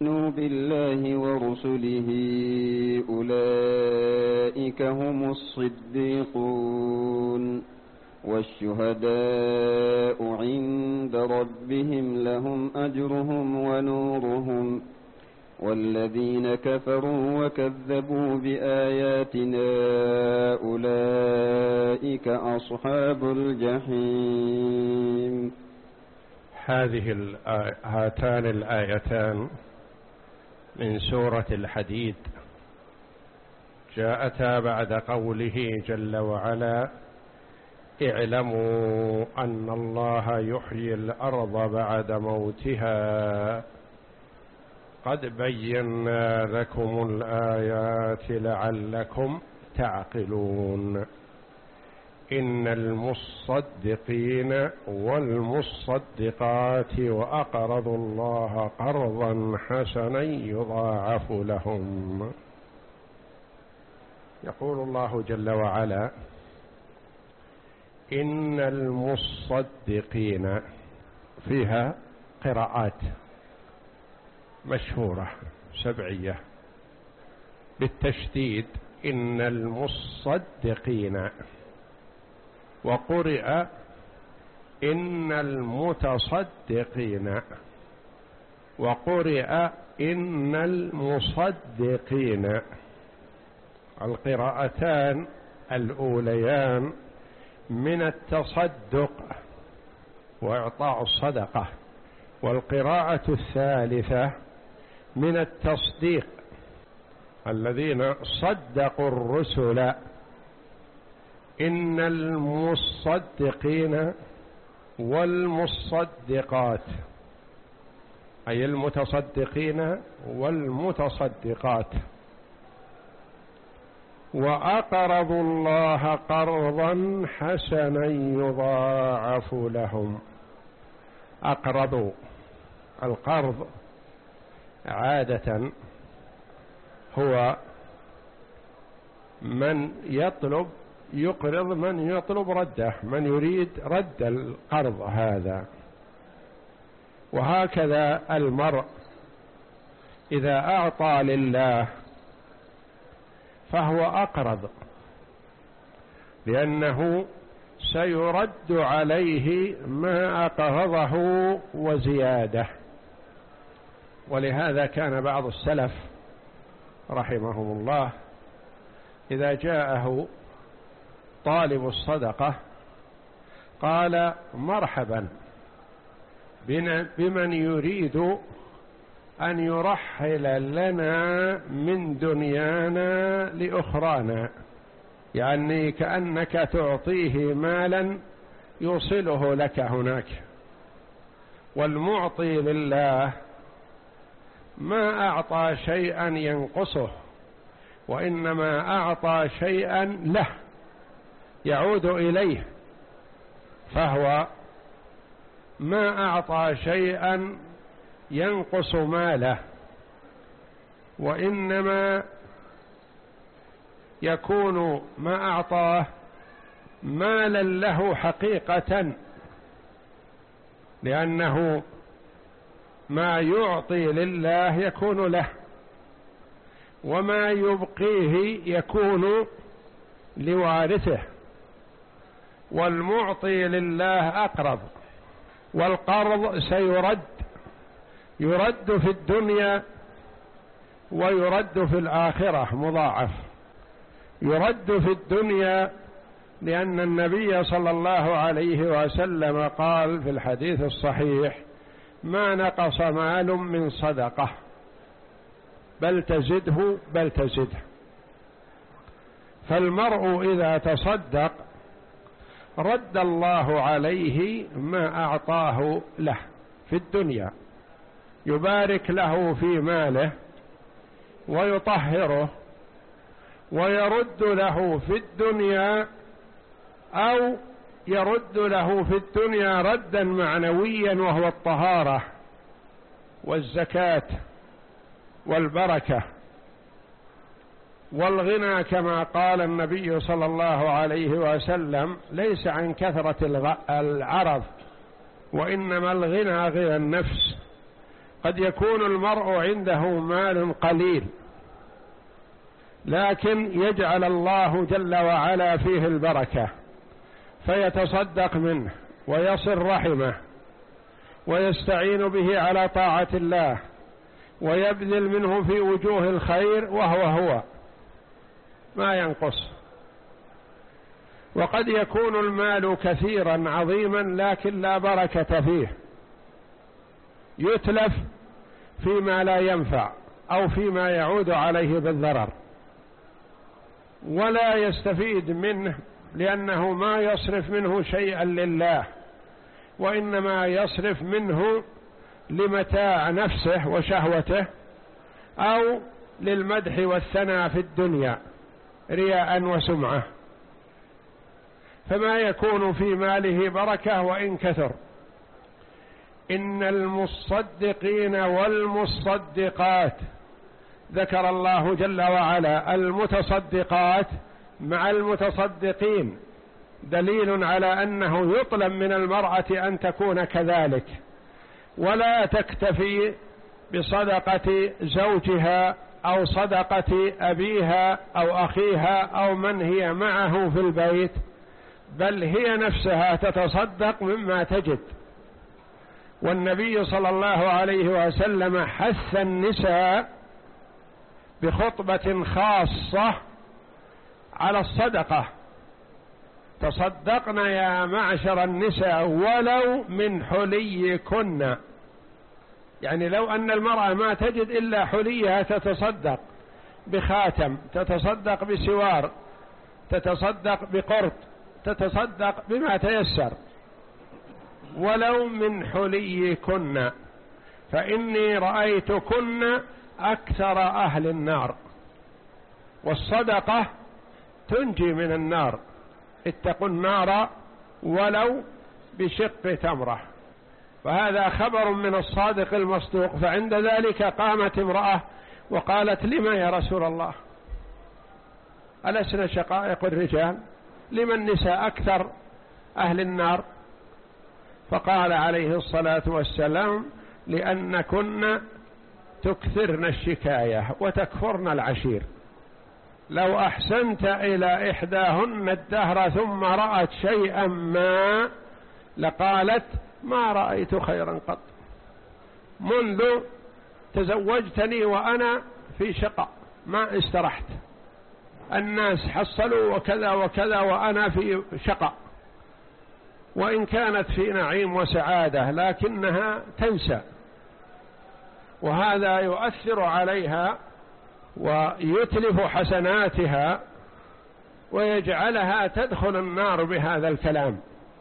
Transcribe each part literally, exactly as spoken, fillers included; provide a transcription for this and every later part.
بالله ورسله أولئك هم الصديقون والشهداء عند ربهم لهم أجرهم ونورهم والذين كفروا وكذبوا بآياتنا أولئك أصحاب الجحيم. هذه هاتان الآيتان من سورة الحديد جاءتا بعد قوله جل وعلا: اعلموا أن الله يحيي الأرض بعد موتها قد بينا لكم الآيات لعلكم تعقلون إن المصدقين والمصدقات وأقرضوا الله قرضا حسنا يضاعف لهم. يقول الله جل وعلا: إن المصدقين، فيها قراءات مشهورة سبعية بالتشديد: إن المصدقين، وقرئ إن المتصدقين، وقرئ إن المصدقين. القراءتان الأوليان من التصدق وإعطاء الصدقة، والقراءة الثالثة من التصديق، الذين صدقوا الرسل. إن المصدقين والمصدقات، أي المتصدقين والمتصدقات. وأقرضوا الله قرضا حسنا يضاعف لهم. أقرضوا، القرض عادة هو من يطلب يقرض من يطلب رده، من يريد رد القرض هذا. وهكذا المرء إذا أعطى لله فهو أقرض، لأنه سيرد عليه ما أقرضه وزيادة. ولهذا كان بعض السلف رحمهم الله إذا جاءه طالب الصدقة قال: مرحبا بمن يريد أن يرحل لنا من دنيانا لأخرانا، يعني كأنك تعطيه مالا يوصله لك هناك. والمعطي لله ما أعطى شيئا ينقصه، وإنما أعطى شيئا له يعود إليه، فهو ما أعطى شيئا ينقص ماله، وإنما يكون ما أعطاه مالا له حقيقة، لأنه ما يعطي لله يكون له، وما يبقيه يكون لوارثه. والمعطي لله أقرض، والقرض سيرد، يرد في الدنيا ويرد في الآخرة مضاعف. يرد في الدنيا لأن النبي صلى الله عليه وسلم قال في الحديث الصحيح: ما نقص مال من صدقة بل تزده بل تزده. فالمرء إذا تصدق رد الله عليه ما أعطاه له في الدنيا، يبارك له في ماله ويطهره، ويرد له في الدنيا، أو يرد له في الدنيا ردا معنويا وهو الطهارة والزكاة والبركة والغنى، كما قال النبي صلى الله عليه وسلم: ليس عن كثرة العرض، وإنما الغنى غنى النفس. قد يكون المرء عنده مال قليل، لكن يجعل الله جل وعلا فيه البركة فيتصدق منه ويصل رحمه ويستعين به على طاعة الله ويبذل منه في وجوه الخير وهو هو ما ينقص. وقد يكون المال كثيرا عظيما لكن لا بركة فيه، يتلف فيما لا ينفع أو فيما يعود عليه بالضرر، ولا يستفيد منه لأنه ما يصرف منه شيئا لله، وإنما يصرف منه لمتاع نفسه وشهوته أو للمدح والثناء في الدنيا رياء وسمعة، فما يكون في ماله بركة وإن كثر. إن المصدقين والمصدقات، ذكر الله جل وعلا المتصدقات مع المتصدقين، دليل على أنه يطلب من المرأة أن تكون كذلك، ولا تكتفي بصدقة زوجها أو صدقة أبيها أو أخيها أو من هي معه في البيت، بل هي نفسها تتصدق مما تجد. والنبي صلى الله عليه وسلم حث النساء بخطبة خاصة على الصدقة: تصدقن يا معشر النساء ولو من حليكن. يعني لو أن المرأة ما تجد إلا حليها تتصدق بخاتم، تتصدق بسوار، تتصدق بقرط، تتصدق بما تيسر، ولو من حليكن، فإني رأيتكن أكثر أهل النار. والصدقة تنجي من النار، اتقوا النار ولو بشق تمرة. فهذا خبر من الصادق المصدوق. فعند ذلك قامت امرأة وقالت: لما يا رسول الله؟ ألسنا شقائق الرجال؟ لما النساء أكثر أهل النار؟ فقال عليه الصلاة والسلام: لأنكن تكثرن الشكاية وتكفرن العشير. لو أحسنت إلى إحداهن الدهر ثم رأت شيئا ما لقالت: ما رأيت خيرا قط، منذ تزوجتني وأنا في شقاء ما استرحت، الناس حصلوا وكذا وكذا وأنا في شقاء. وإن كانت في نعيم وسعادة لكنها تنسى، وهذا يؤثر عليها ويتلف حسناتها ويجعلها تدخل النار بهذا الكلام،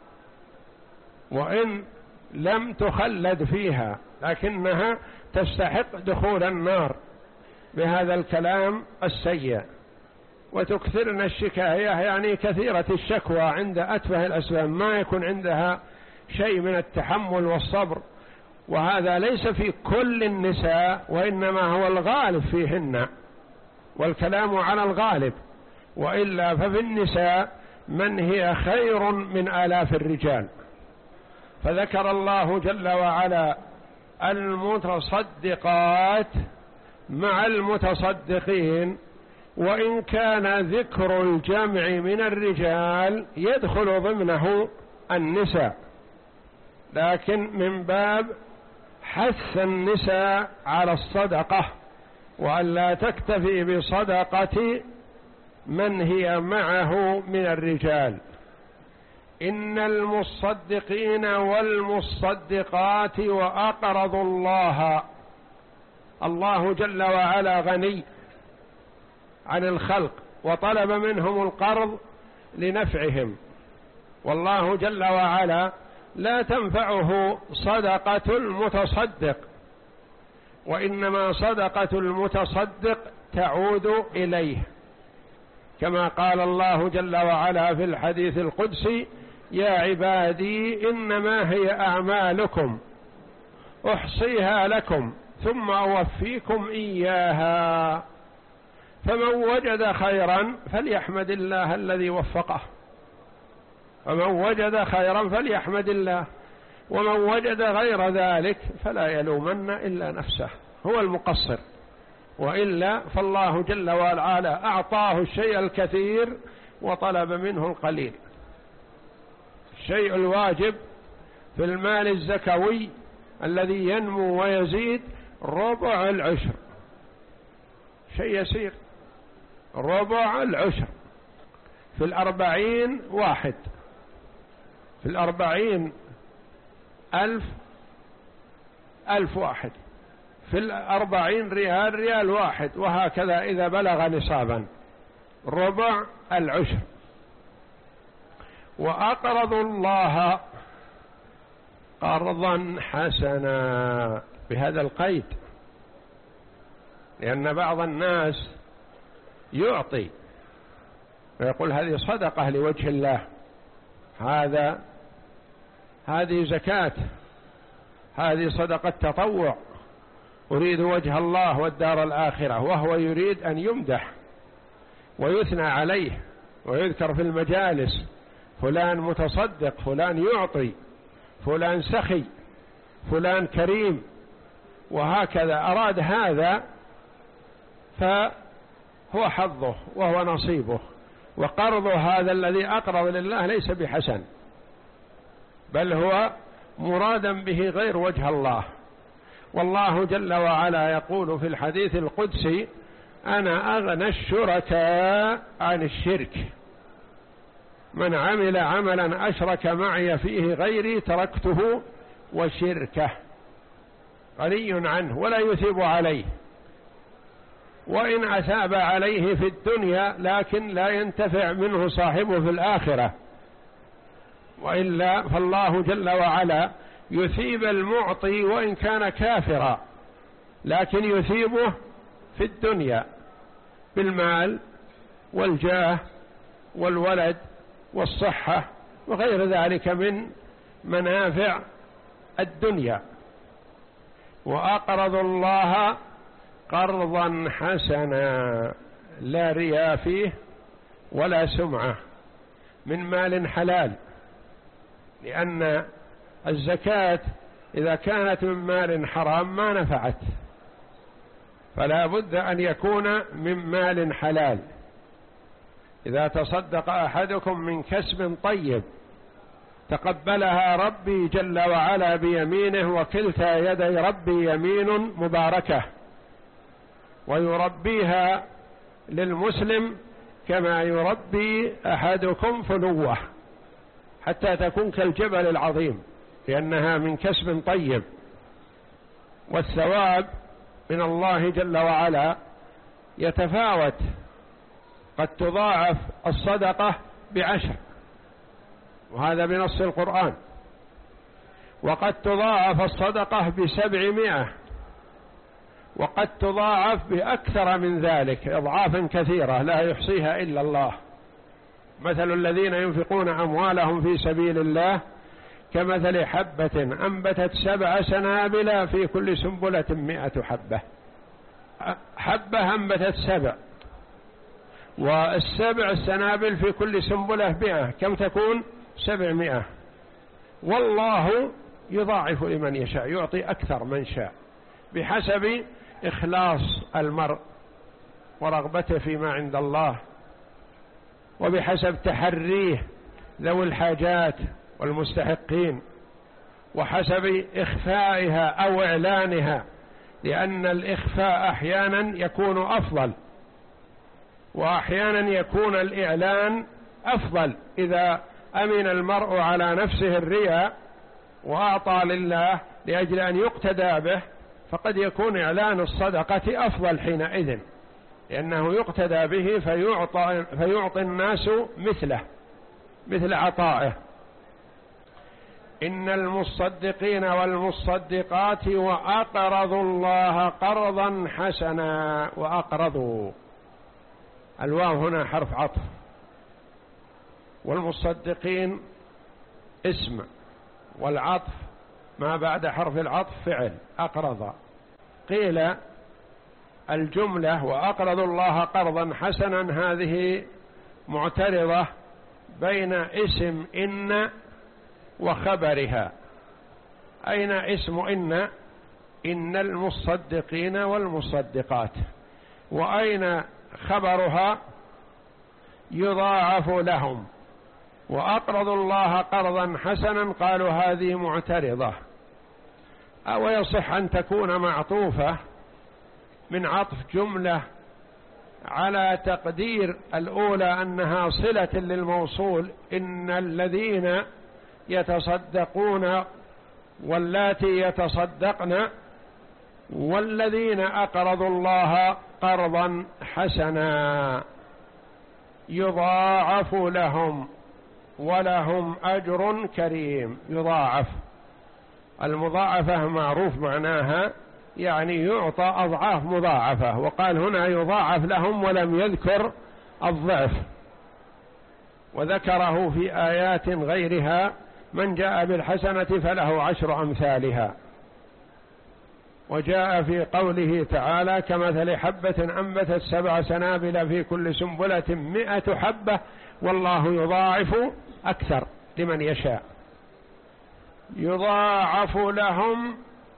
وإن لم تخلد فيها لكنها تستحق دخول النار بهذا الكلام السيء. وتكثرن الشكاية يعني كثيرة الشكوى عند أتفه الأسباب، ما يكون عندها شيء من التحمل والصبر، وهذا ليس في كل النساء وإنما هو الغالب فيهن، والكلام على الغالب، وإلا ففي النساء من هي خير من آلاف الرجال. فذكر الله جل وعلا المتصدقات مع المتصدقين، وإن كان ذكر الجمع من الرجال يدخل ضمنه النساء، لكن من باب حث النساء على الصدقة، وأن لا تكتفي بصدقة من هي معه من الرجال. إن المصدقين والمصدقات وأقرضوا الله، الله جل وعلا غني عن الخلق وطلب منهم القرض لنفعهم، والله جل وعلا لا تنفعه صدقة المتصدق، وإنما صدقة المتصدق تعود إليه، كما قال الله جل وعلا في الحديث القدسي: يا عبادي إنما هي أعمالكم أحصيها لكم ثم أوفيكم إياها، فمن وجد خيرا فليحمد الله الذي وفقه، فمن وجد خيرا فليحمد الله. ومن وجد غير ذلك فلا يلومن إلا نفسه، هو المقصر، وإلا فالله جل وعلا أعطاه الشيء الكثير وطلب منه القليل. الشيء الواجب في المال الزكوي الذي ينمو ويزيد ربع العشر، شيء يسير، ربع العشر. في الأربعين واحد، في الأربعين ألف ألف واحد، في الأربعين ريال ريال واحد، وهكذا إذا بلغ نصابا ربع العشر. وأقرضوا الله قرضا حسنا بهذا القيد، لأن بعض الناس يعطي ويقول هذه صدقة لوجه الله، هذا هذه زكاة، هذه صدقة تطوع، أريد وجه الله والدار الآخرة، وهو يريد أن يمدح ويثنى عليه ويذكر في المجالس، فلان متصدق، فلان يعطي، فلان سخي، فلان كريم، وهكذا أراد هذا، فهو حظه وهو نصيبه. وقرض هذا الذي أقرض لله ليس بحسن، بل هو مرادا به غير وجه الله. والله جل وعلا يقول في الحديث القدسي: أنا أغنى الشركاء عن الشرك، من عمل عملا أشرك معي فيه غيري تركته وشركه. غني عنه ولا يثيب عليه، وإن أثاب عليه في الدنيا لكن لا ينتفع منه صاحبه في الآخرة. وإلا فالله جل وعلا يثيب المعطي وإن كان كافرا، لكن يثيبه في الدنيا بالمال والجاه والولد والصحة وغير ذلك من منافع الدنيا. وأقرضوا الله قرضا حسنا لا رياء فيه ولا سمعة، من مال حلال، لأن الزكاة إذا كانت من مال حرام ما نفعت، فلا بد أن يكون من مال حلال. إذا تصدق أحدكم من كسب طيب تقبلها ربي جل وعلا بيمينه، وكلتا يدي ربي يمين مباركة، ويربيها للمسلم كما يربي أحدكم فلوه حتى تكون كالجبل العظيم، لأنها من كسب طيب. والثواب من الله جل وعلا يتفاوت، قد تضاعف الصدقة بعشر، وهذا بنص القرآن، وقد تضاعف الصدقة بسبعمائة، وقد تضاعف بأكثر من ذلك أضعافا كثيرة لا يحصيها إلا الله. مثل الذين ينفقون أموالهم في سبيل الله كمثل حبة أنبتت سبع سنابل في كل سنبلة مئة حبة. حبة أنبتت سبع، والسبع السنابل في كل سنبلة مئة، كم تكون؟ سبعمائة. والله يضاعف لمن يشاء، يعطي أكثر من شاء بحسب إخلاص المرء ورغبته فيما عند الله، وبحسب تحريه ذوي الحاجات والمستحقين، وحسب إخفائها أو إعلانها، لأن الإخفاء أحيانا يكون أفضل، وأحيانا يكون الإعلان أفضل. إذا أمن المرء على نفسه الرياء وأعطى لله لأجل أن يقتدى به، فقد يكون إعلان الصدقة أفضل حينئذ، لأنه يقتدى به فيعطى, فيعطي الناس مثله مثل عطائه. إن المصدقين والمصدقات وأقرضوا الله قرضا حسنا. وأقرضوا، الواو هنا حرف عطف، والمصدقين اسم، والعطف ما بعد حرف العطف فعل أقرض. قيل الجملة وأقرضوا الله قرضا حسنا هذه معترضة بين اسم إن وخبرها، أين اسم إن؟ إن المصدقين والمصدقات. وأين خبرها؟ يضاعف لهم. وأقرضوا الله قرضا حسنا قالوا هذه معترضة. أو يصح أن تكون معطوفة من عطف جملة على تقدير الأولى أنها صلة للموصول، إن الذين يتصدقون واللاتي يتصدقن والذين أقرضوا الله قرضا حسنا يضاعف لهم ولهم أجر كريم. يضاعف، المضاعفة معروف معناها يعني يعطى أضعاف مضاعفة، وقال هنا يضاعف لهم ولم يذكر الضعف، وذكره في آيات غيرها من جاء بالحسنة فله عشر أمثالها. وجاء في قوله تعالى كمثل حبة أنبتت سبع سنابل في كل سنبلة مئة حبة والله يضاعف أكثر لمن يشاء. يضاعف لهم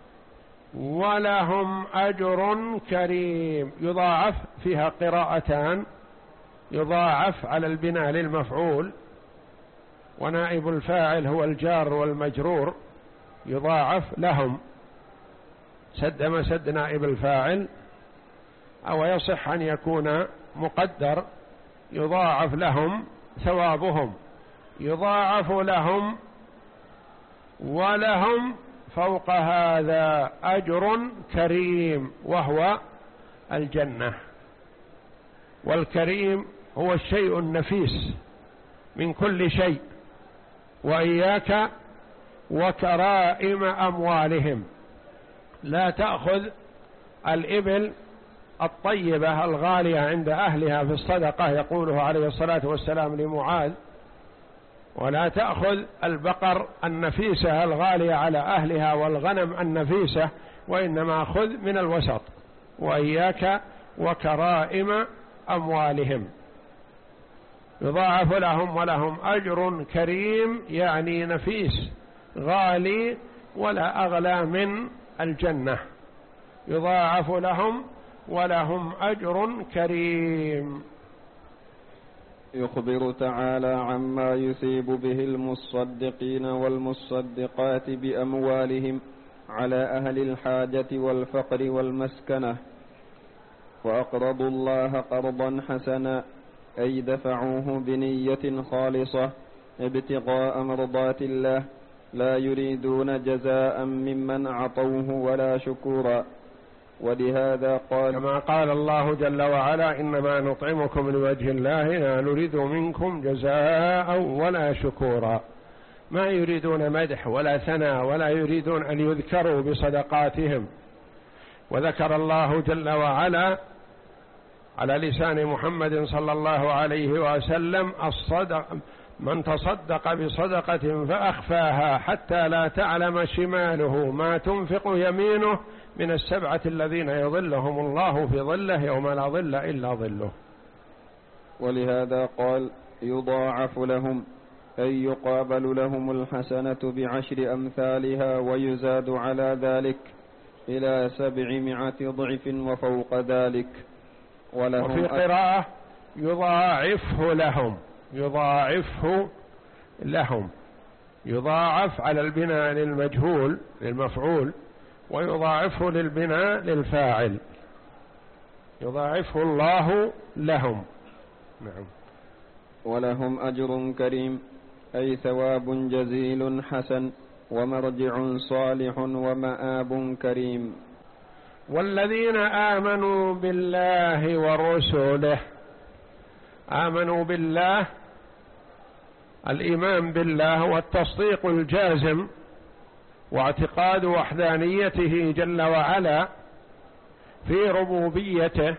ولهم أجر كريم. يضاعف فيها قراءتان، يضاعف على البناء للمفعول، ونائب الفاعل هو الجار والمجرور. يضاعف لهم سد مسد نائب الفاعل، أو يصح أن يكون مقدر يضاعف لهم ثوابهم. يضاعف لهم ولهم فوق هذا أجر كريم وهو الجنة. والكريم هو الشيء النفيس من كل شيء. وإياك وكرائم أموالهم، لا تأخذ الإبل الطيبة الغالية عند أهلها في الصدقة يقوله عليه الصلاة والسلام لمعاذ، ولا تأخذ البقر النفيسة الغالية على أهلها والغنم النفيسة، وإنما خذ من الوسط. وإياك وكرائم أموالهم. يضاعف لهم ولهم أجر كريم، يعني نفيس غالي ولا أغلى من الجنة. يضاعف لهم ولهم أجر كريم. يخبر تعالى عما يثيب به المصدقين والمصدقات بأموالهم على أهل الحاجة والفقر والمسكنة. وأقرضوا الله قرضا حسنا أي دفعوه بنية خالصة ابتغاء مرضات الله، لا يريدون جزاء ممن أعطوه ولا شكورا. ولهذا قال كما قال الله جل وعلا إنما نطعمكم لوجه الله لا نريد منكم جزاء ولا شكورا. ما يريدون مدح ولا ثناء ولا يريدون أن يذكروا بصدقاتهم. وذكر الله جل وعلا على لسان محمد صلى الله عليه وسلم الصدق من تصدق بصدقة فأخفاها حتى لا تعلم شماله ما تنفق يمينه من السبعة الذين يظلهم الله في ظله يوم لا ظل إلا ظله. ولهذا قال يضاعف لهم أي يقابل لهم الحسنة بعشر أمثالها ويزاد على ذلك إلى سبعمائة ضعف وفوق ذلك. وفي قراءة يضاعفه لهم. يضاعفه لهم، يضاعف على البناء للمجهول للمفعول، ويضاعفه للبناء للفاعل. يضاعفه الله لهم. نعم. ولهم أجر كريم أي ثواب جزيل حسن ومرجع صالح ومآب كريم. والذين آمنوا بالله ورسله. آمنوا بالله، الإيمان بالله والتصديق الجازم واعتقاد وحدانيته جل وعلا في ربوبيته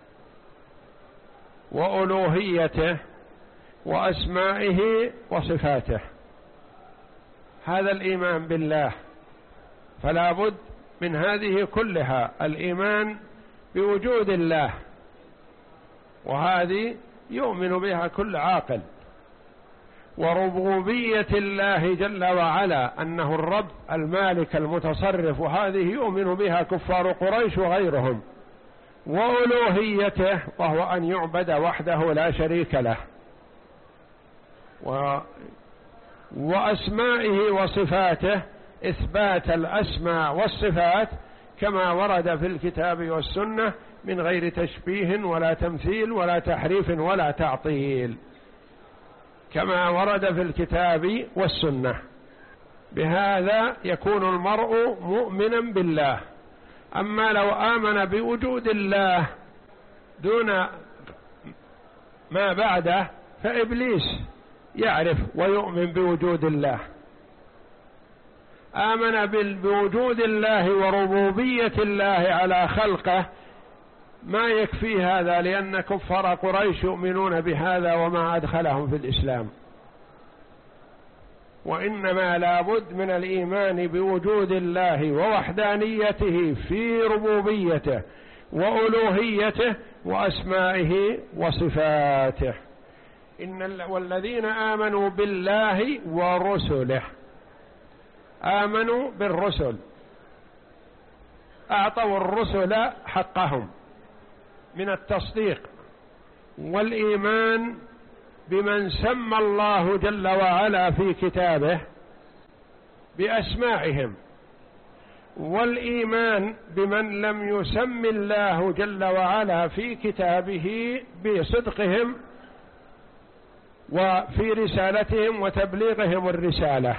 وألوهيته وأسمائه وصفاته. هذا الإيمان بالله، فلا بد من هذه كلها. الإيمان بوجود الله، وهذه يؤمن بها كل عاقل. وربوبية الله جل وعلا أنه الرب المالك المتصرف، وهذه يؤمن بها كفار قريش وغيرهم، وألوهيته وهو أن يعبد وحده لا شريك له، و وأسمائه وصفاته، إثبات الأسماء والصفات كما ورد في الكتاب والسنة من غير تشبيه ولا تمثيل ولا تحريف ولا تعطيل، كما ورد في الكتاب والسنة. بهذا يكون المرء مؤمنا بالله. أما لو آمن بوجود الله دون ما بعده فإبليس يعرف ويؤمن بوجود الله. آمن بوجود الله وربوبية الله على خلقه ما يكفي هذا، لأن كفار قريش يؤمنون بهذا وما أدخلهم في الإسلام. وإنما لابد من الإيمان بوجود الله ووحدانيته في ربوبيته وألوهيته وأسمائه وصفاته. إن والذين آمنوا بالله ورسله، آمنوا بالرسل، أعطوا الرسل حقهم من التصديق والإيمان بمن سمى الله جل وعلا في كتابه بأسمائهم، والإيمان بمن لم يسم الله جل وعلا في كتابه بصدقهم وفي رسالتهم وتبليغهم الرسالة،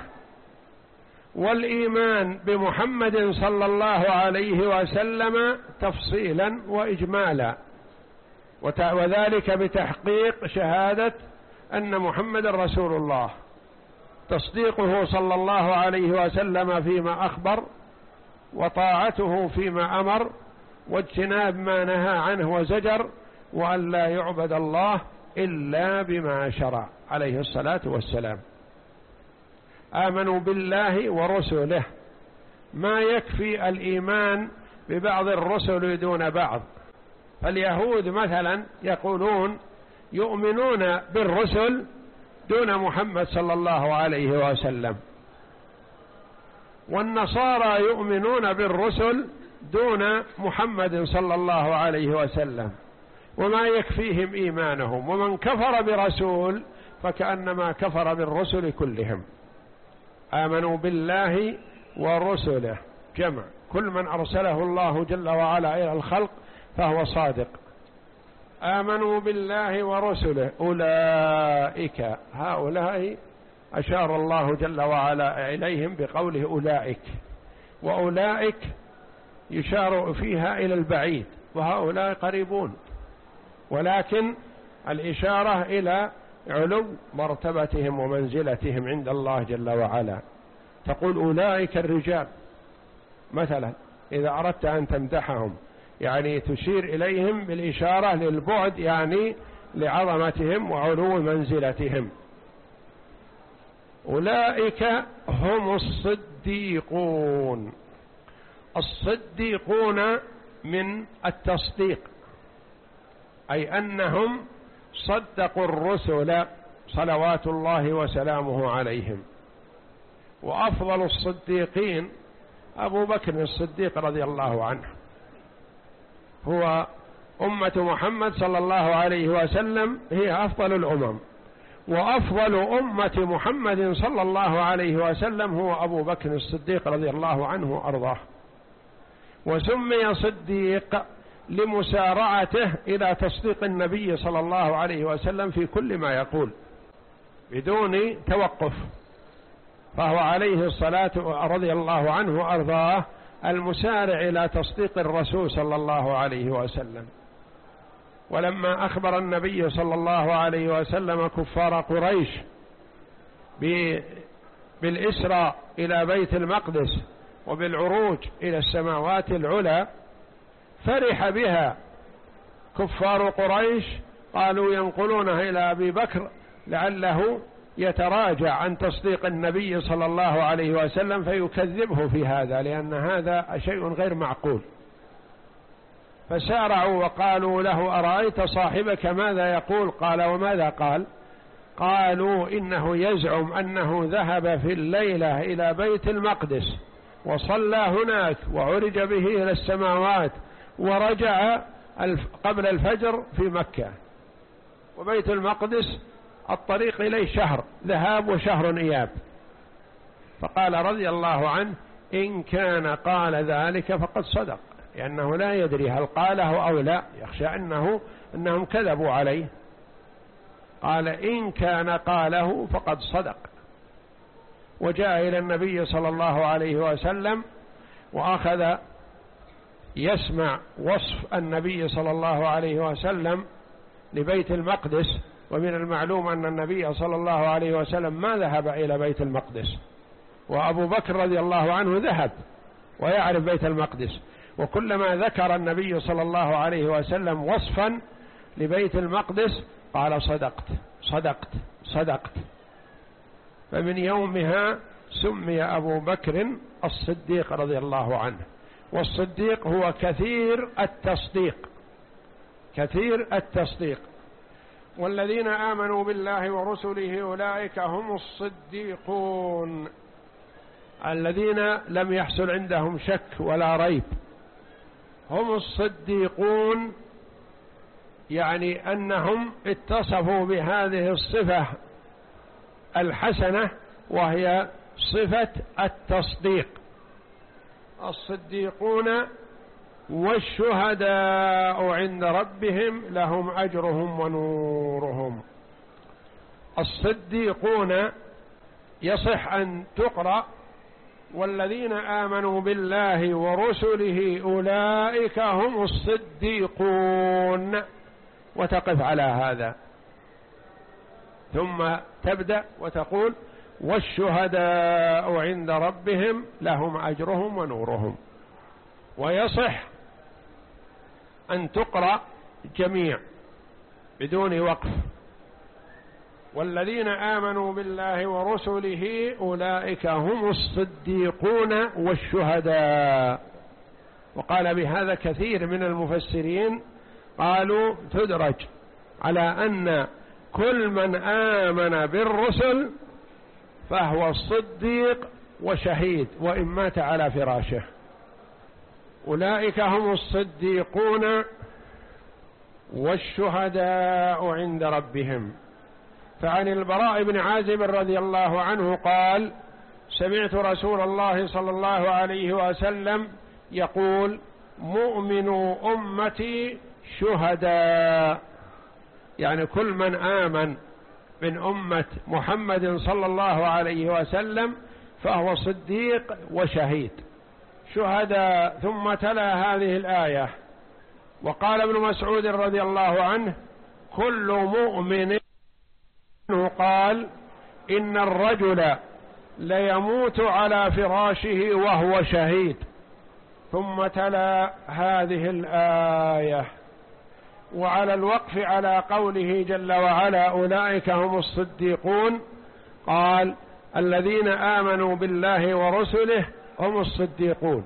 والإيمان بمحمد صلى الله عليه وسلم تفصيلا وإجمالا، وذلك بتحقيق شهادة أن محمد رسول الله، تصديقه صلى الله عليه وسلم فيما أخبر، وطاعته فيما أمر، واجتناب ما نهى عنه وزجر، وأن لا يعبد الله إلا بما شرع عليه الصلاة والسلام. آمنوا بالله ورسله، ما يكفي الإيمان ببعض الرسل دون بعض. فاليهود مثلا يقولون يؤمنون بالرسل دون محمد صلى الله عليه وسلم، والنصارى يؤمنون بالرسل دون محمد صلى الله عليه وسلم، وما يكفيهم إيمانهم. ومن كفر برسول فكأنما كفر بالرسل كلهم. آمنوا بالله ورسله جمع، كل من أرسله الله جل وعلا إلى الخلق فهو صادق. آمنوا بالله ورسله أولئك، هؤلاء أشار الله جل وعلا إليهم بقوله أولئك، وأولئك يشار فيها إلى البعيد، وهؤلاء قريبون، ولكن الإشارة إلى علو مرتبتهم ومنزلتهم عند الله جل وعلا. تقول أولئك الرجال مثلا إذا أردت أن تمدحهم، يعني تشير إليهم بالإشارة للبعد، يعني لعظمتهم وعلو منزلتهم. أولئك هم الصديقون. الصديقون من التصديق، أي أنهم صدقوا الرسل صلوات الله وسلامه عليهم. وأفضل الصديقين أبو بكر الصديق رضي الله عنه، هو أمة محمد صلى الله عليه وسلم هي أفضل الأمم، وأفضل أمة محمد صلى الله عليه وسلم هو أبو بكر الصديق رضي الله عنه وأرضاه. وسمي صديق لمسارعته إلى تصديق النبي صلى الله عليه وسلم في كل ما يقول بدون توقف، فهو عليه الصلاة رضي الله عنه وأرضاه المسارع إلى تصديق الرسول صلى الله عليه وسلم. ولما أخبر النبي صلى الله عليه وسلم كفار قريش بالإسراء إلى بيت المقدس وبالعروج إلى السماوات العلى فرح بها كفار قريش، قالوا ينقلونه إلى أبي بكر لعله يتراجع عن تصديق النبي صلى الله عليه وسلم فيكذبه في هذا، لأن هذا شيء غير معقول. فسارعوا وقالوا له أرأيت صاحبك ماذا يقول؟ قال وماذا قال؟ قالوا إنه يزعم أنه ذهب في الليلة إلى بيت المقدس وصلى هناك وعرج به إلى السماوات ورجع قبل الفجر في مكة، وبيت المقدس الطريق إليه شهر ذهاب وشهر إياب. فقال رضي الله عنه: إن كان قال ذلك فقد صدق، لأنه لا يدري هل قاله أو لا، يخشى أنه أنهم كذبوا عليه. قال: إن كان قاله فقد صدق. وجاء إلى النبي صلى الله عليه وسلم وأخذ يسمع وصف النبي صلى الله عليه وسلم لبيت المقدس، ومن المعلوم أن النبي صلى الله عليه وسلم ما ذهب إلى بيت المقدس، وأبو بكر رضي الله عنه ذهب ويعرف بيت المقدس، وكلما ذكر النبي صلى الله عليه وسلم وصفا لبيت المقدس قال: صدقت صدقت صدقت. فمن يومها سمي أبو بكر الصديق رضي الله عنه. والصديق هو كثير التصديق، كثير التصديق. والذين آمنوا بالله ورسله أولئك هم الصديقون، الذين لم يحصل عندهم شك ولا ريب، هم الصديقون، يعني أنهم اتصفوا بهذه الصفة الحسنة وهي صفة التصديق. الصديقون والشهداء عند ربهم لهم أجرهم ونورهم. الصديقون يصح أن تقرأ: والذين آمنوا بالله ورسله أولئك هم الصديقون، وتقف على هذا، ثم تبدأ وتقول: والشهداء عند ربهم لهم أجرهم ونورهم. ويصح أن تقرأ جميع بدون وقف: والذين آمنوا بالله ورسله أولئك هم الصديقون والشهداء. وقال بهذا كثير من المفسرين، قالوا تدرج على أن كل من آمن بالرسل فهو الصديق وشهيد وإن مات على فراشه. أولئك هم الصديقون والشهداء عند ربهم. فعن البراء بن عازب رضي الله عنه قال: سمعت رسول الله صلى الله عليه وسلم يقول: مؤمن أمتي شهداء، يعني كل من آمن من أمة محمد صلى الله عليه وسلم فهو صديق وشهيد شهداء. ثم تلا هذه الآية، وقال ابن مسعود رضي الله عنه: كل مؤمن، قال: إن الرجل ليموت على فراشه وهو شهيد. ثم تلا هذه الآية. وعلى الوقف على قوله جل وعلا: أولئك هم الصديقون، قال: الذين آمنوا بالله ورسله هم الصديقون.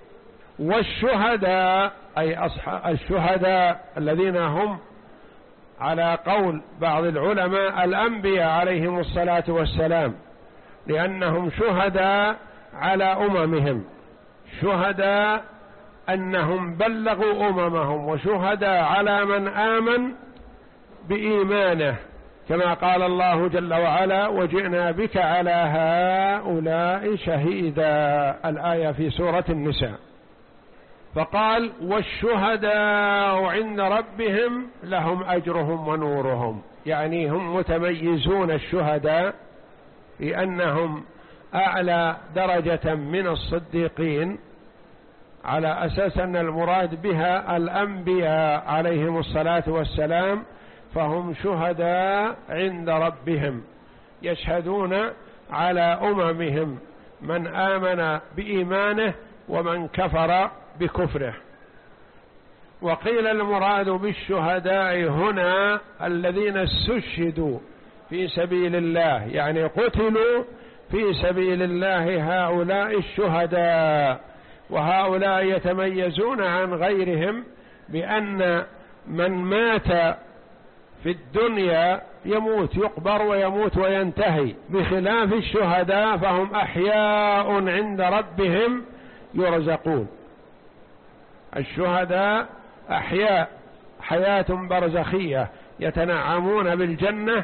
والشهداء أي أصحاب الشهداء الذين هم على قول بعض العلماء الأنبياء عليهم الصلاة والسلام، لأنهم شهداء على أممهم، شهداء أنهم بلغوا أممهم، وشهداء على من آمن بإيمانه، كما قال الله جل وعلا: وجئنا بك على هؤلاء شهيدا، الآية في سورة النساء. فقال: والشهداء عند ربهم لهم أجرهم ونورهم، يعني هم متميزون الشهداء لأنهم أعلى درجة من الصديقين، على أساس أن المراد بها الأنبياء عليهم الصلاة والسلام، فهم شهداء عند ربهم يشهدون على أممهم، من آمن بإيمانه ومن كفر بكفره. وقيل المراد بالشهداء هنا الذين استشهدوا في سبيل الله، يعني قتلوا في سبيل الله، هؤلاء الشهداء. وهؤلاء يتميزون عن غيرهم بأن من مات في الدنيا يموت يقبر ويموت وينتهي، بخلاف الشهداء فهم أحياء عند ربهم يرزقون. الشهداء أحياء حياة برزخية يتنعمون بالجنة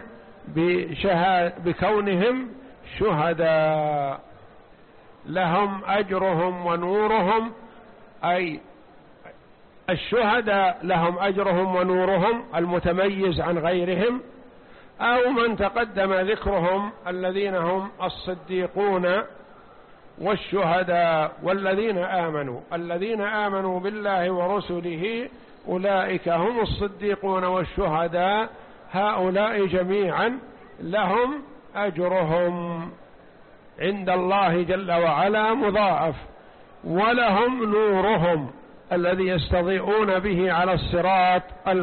بكونهم شهداء، لهم أجرهم ونورهم، أي الشهداء لهم أجرهم ونورهم المتميز عن غيرهم، أو من تقدم ذكرهم الذين هم الصديقون والشهداء والذين آمنوا. الذين آمنوا بالله ورسله أولئك هم الصديقون والشهداء، هؤلاء جميعا لهم أجرهم عند الله جل وعلا مضاعف، ولهم نورهم الذي يستضيئون به على الصراط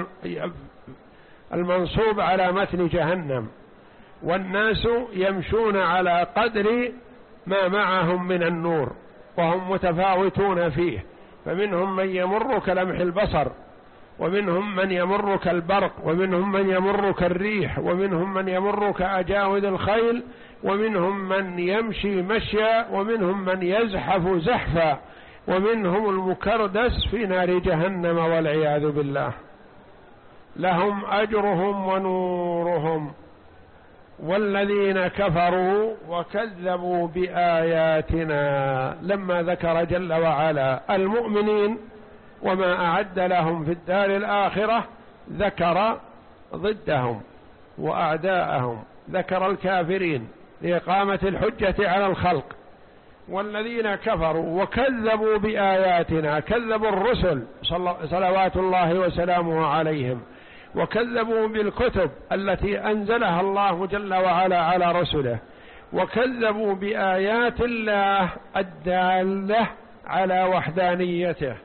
المنصوب على متن جهنم، والناس يمشون على قدر ما معهم من النور وهم متفاوتون فيه، فمنهم من يمر كلمح البصر، ومنهم من يمر كالبرق، ومنهم من يمر كالريح، ومنهم من يمر كأجاود الخيل، ومنهم من يمشي مشيا، ومنهم من يزحف زحفا، ومنهم المكردس في نار جهنم والعياذ بالله. لهم أجرهم ونورهم. والذين كفروا وكذبوا بآياتنا، لما ذكر جل وعلا المؤمنين وما أعد لهم في الدار الآخرة ذكر ضدهم وأعداءهم، ذكر الكافرين لإقامة الحجة على الخلق. والذين كفروا وكذبوا بآياتنا، كذبوا الرسل صلوات الله وسلامه عليهم، وكذبوا بالكتب التي أنزلها الله جل وعلا على رسله، وكذبوا بآيات الله الدالة على وحدانيته.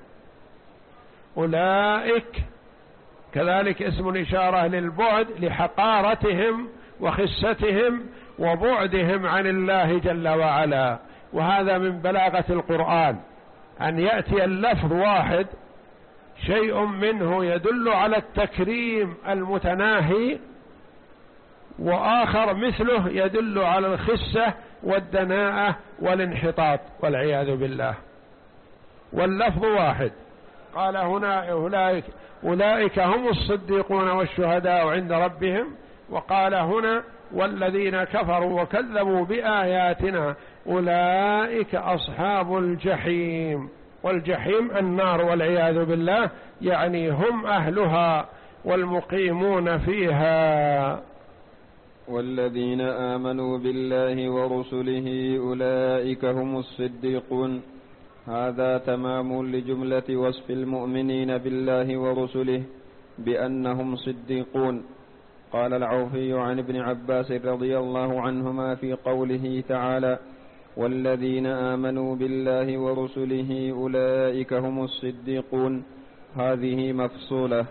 أولئك كذلك اسم إشارة للبعد لحقارتهم وخستهم وبعدهم عن الله جل وعلا. وهذا من بلاغة القرآن أن يأتي اللفظ واحد شيء منه يدل على التكريم المتناهي، وآخر مثله يدل على الخسة والدناءة والانحطاط والعياذ بالله، واللفظ واحد. قال هنا أولئك, أولئك هم الصديقون والشهداء عند ربهم، وقال هنا والذين كفروا وكذبوا بآياتنا أولئك أصحاب الجحيم. والجحيم النار والعياذ بالله، يعني هم أهلها والمقيمون فيها. والذين آمنوا بالله ورسله أولئك هم الصديقون. هذا تمام لجملة وصف المؤمنين بالله ورسله بأنهم صديقون. قال العوفي عن ابن عباس رضي الله عنهما في قوله تعالى والذين آمنوا بالله ورسله أولئك هم الصديقون، هذه مفصولة.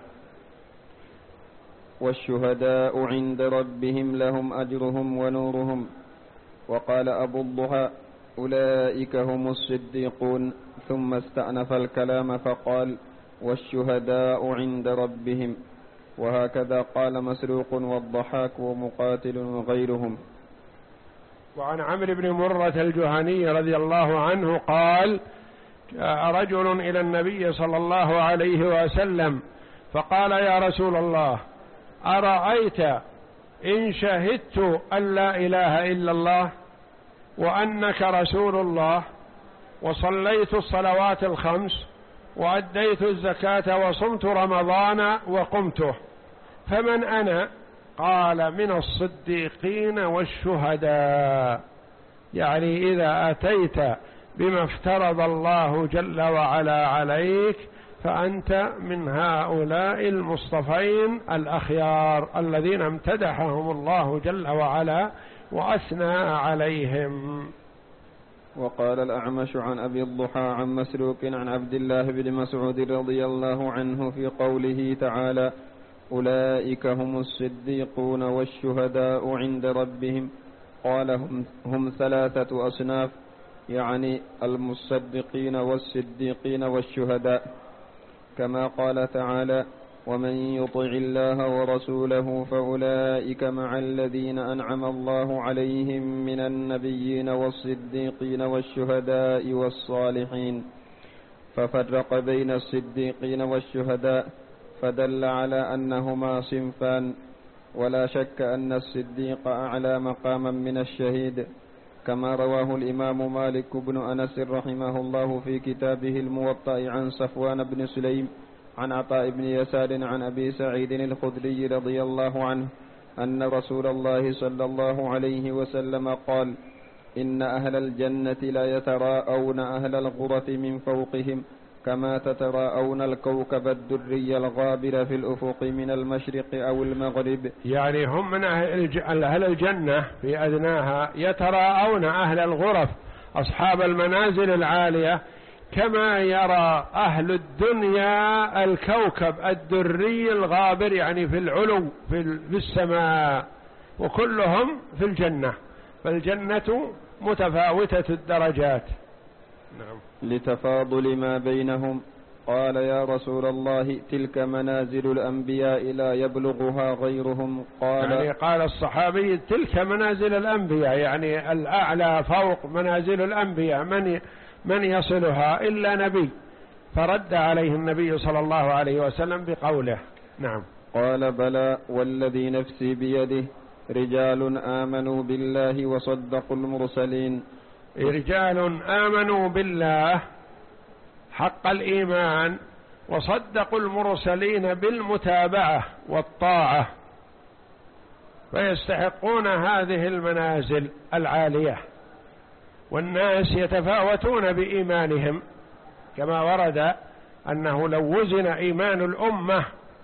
والشهداء عند ربهم لهم أجرهم ونورهم. وقال أبو الضحى أولئك هم الصديقون، ثم استأنف الكلام فقال والشهداء عند ربهم. وهكذا قال مسروق والضحاك ومقاتل وغيرهم. وعن عمرو بن مرة الجهني رضي الله عنه قال جاء رجل إلى النبي صلى الله عليه وسلم فقال يا رسول الله أرأيت إن شهدت أن لا إله إلا الله وأنك رسول الله وصليت الصلوات الخمس وأديت الزكاة وصمت رمضان وقمته، فمن أنا؟ قال من الصديقين والشهداء. يعني إذا أتيت بما افترض الله جل وعلا عليك فأنت من هؤلاء المصطفين الأخيار الذين امتدحهم الله جل وعلا وأثنى عليهم. وقال الأعمش عن أبي الضحى عن مسروق عن عبد الله بن مسعود رضي الله عنه في قوله تعالى أولئك هم الصديقون والشهداء عند ربهم، قال هم, هم ثلاثة أصناف، يعني المصدقين والصديقين والشهداء، كما قال تعالى ومن يطع الله ورسوله فأولئك مع الذين أنعم الله عليهم من النبيين والصديقين والشهداء والصالحين. ففرق بين الصديقين والشهداء فدل على أنهما صنفان، ولا شك أن الصديق أعلى مقاما من الشهيد، كما رواه الإمام مالك بن أنس رحمه الله في كتابه الموطأ عن صفوان بن سليم عن عطاء بن يسار عن أبي سعيد الخدري رضي الله عنه أن رسول الله صلى الله عليه وسلم قال: إن أهل الجنة لا يتراءون أهل الغرف من فوقهم كما تتراءون الكوكب الدري الغابر في الأفق من المشرق أو المغرب. يعني هم من أهل الجنة في أدناها يتراءون أهل الغرف أصحاب المنازل العالية كما يرى أهل الدنيا الكوكب الدري الغابر، يعني في العلو في السماء، وكلهم في الجنة، فالجنة متفاوتة الدرجات. نعم. لتفاضل ما بينهم. قال: يا رسول الله تلك منازل الأنبياء لا يبلغها غيرهم. قال يعني قال الصحابي تلك منازل الأنبياء، يعني الأعلى فوق منازل الأنبياء من من يصلها إلا نبي، فرد عليه النبي صلى الله عليه وسلم بقوله. نعم. قال: بلى والذي نفسي بيده رجال آمنوا بالله وصدقوا المرسلين. رجال آمنوا بالله حق الإيمان وصدقوا المرسلين بالمتابعة والطاعة، فيستحقون هذه المنازل العالية. والناس يتفاوتون بإيمانهم، كما ورد أنه لو وزن إيمان الأمة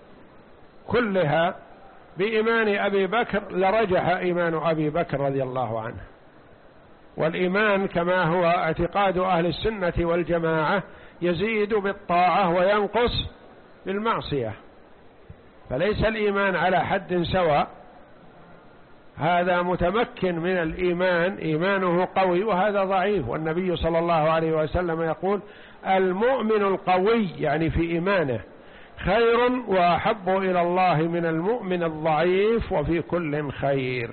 كلها بإيمان أبي بكر لرجح إيمان أبي بكر رضي الله عنه. والإيمان كما هو اعتقاد أهل السنة والجماعة يزيد بالطاعة وينقص بالمعصية، فليس الإيمان على حد سواء. هذا متمكن من الإيمان إيمانه قوي، وهذا ضعيف. والنبي صلى الله عليه وسلم يقول: المؤمن القوي يعني في إيمانه خير وأحب إلى الله من المؤمن الضعيف، وفي كل خير.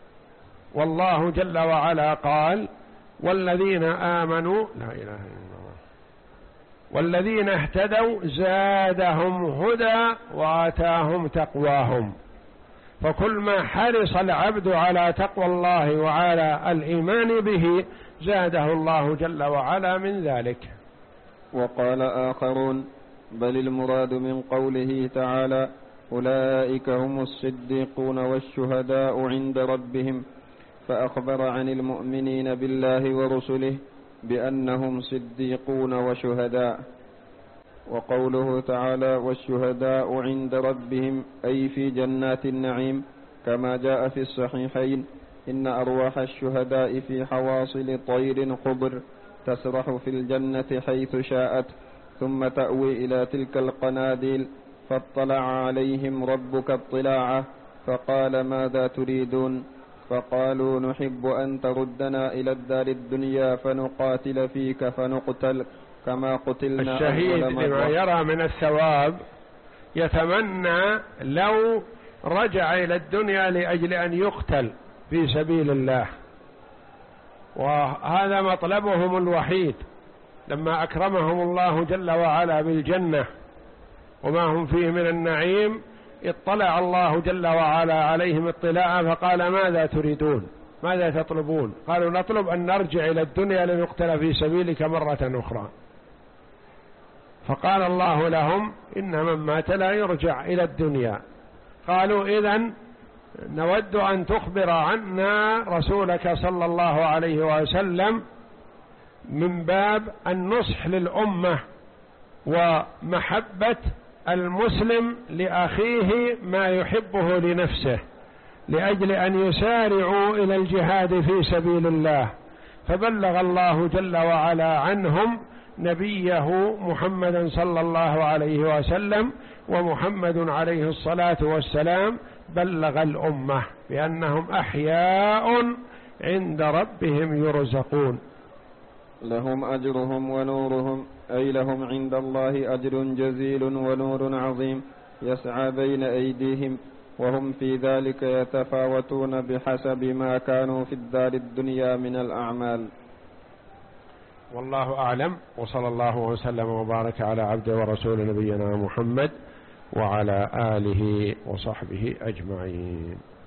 والله جل وعلا قال: والذين آمنوا لا إله إلا الله والذين اهتدوا زادهم هدى وآتاهم تقواهم. فكل ما حرص العبد على تقوى الله وعلى الإيمان به زاده الله جل وعلا من ذلك. وقال آخرون: بل المراد من قوله تعالى: أولئك هم الصديقون والشهداء عند ربهم، فأخبر عن المؤمنين بالله ورسله بأنهم صديقون وشهداء. وقوله تعالى: والشهداء عند ربهم أي في جنات النعيم، كما جاء في الصحيحين: إن أرواح الشهداء في حواصل طير خضر تسرح في الجنة حيث شاءت، ثم تأوي إلى تلك القناديل، فاطلع عليهم ربك اطلاعه فقال: ماذا تريدون؟ فقالوا: نحب أن تردنا إلى الدار الدنيا فنقاتل فيك فنقتل كما قتلنا. الشهيد لما يرى من الثواب يتمنى لو رجع إلى الدنيا لأجل أن يقتل في سبيل الله، وهذا مطلبهم الوحيد. لما أكرمهم الله جل وعلا بالجنة وما هم فيه من النعيم، اطلع الله جل وعلا عليهم اطلاعا فقال: ماذا تريدون؟ ماذا تطلبون؟ قالوا: نطلب أن نرجع إلى الدنيا لنقتل في سبيلك مرة أخرى. فقال الله لهم: إن من مات لا يرجع إلى الدنيا. قالوا: إذن نود أن تخبر عنا رسولك صلى الله عليه وسلم من باب النصح للأمة ومحبة المسلم لأخيه ما يحبه لنفسه، لأجل أن يسارعوا إلى الجهاد في سبيل الله. فبلغ الله جل وعلا عنهم نبيه محمدا صلى الله عليه وسلم، ومحمد عليه الصلاة والسلام بلغ الأمة بأنهم أحياء عند ربهم يرزقون. لهم أجرهم ونورهم، أي لهم عند الله أجر جزيل ونور عظيم يسعى بين أيديهم، وهم في ذلك يتفاوتون بحسب ما كانوا في الدار الدنيا من الأعمال. والله أعلم، وصلى الله وسلم وبارك على عبده ورسول نبينا محمد وعلى آله وصحبه أجمعين.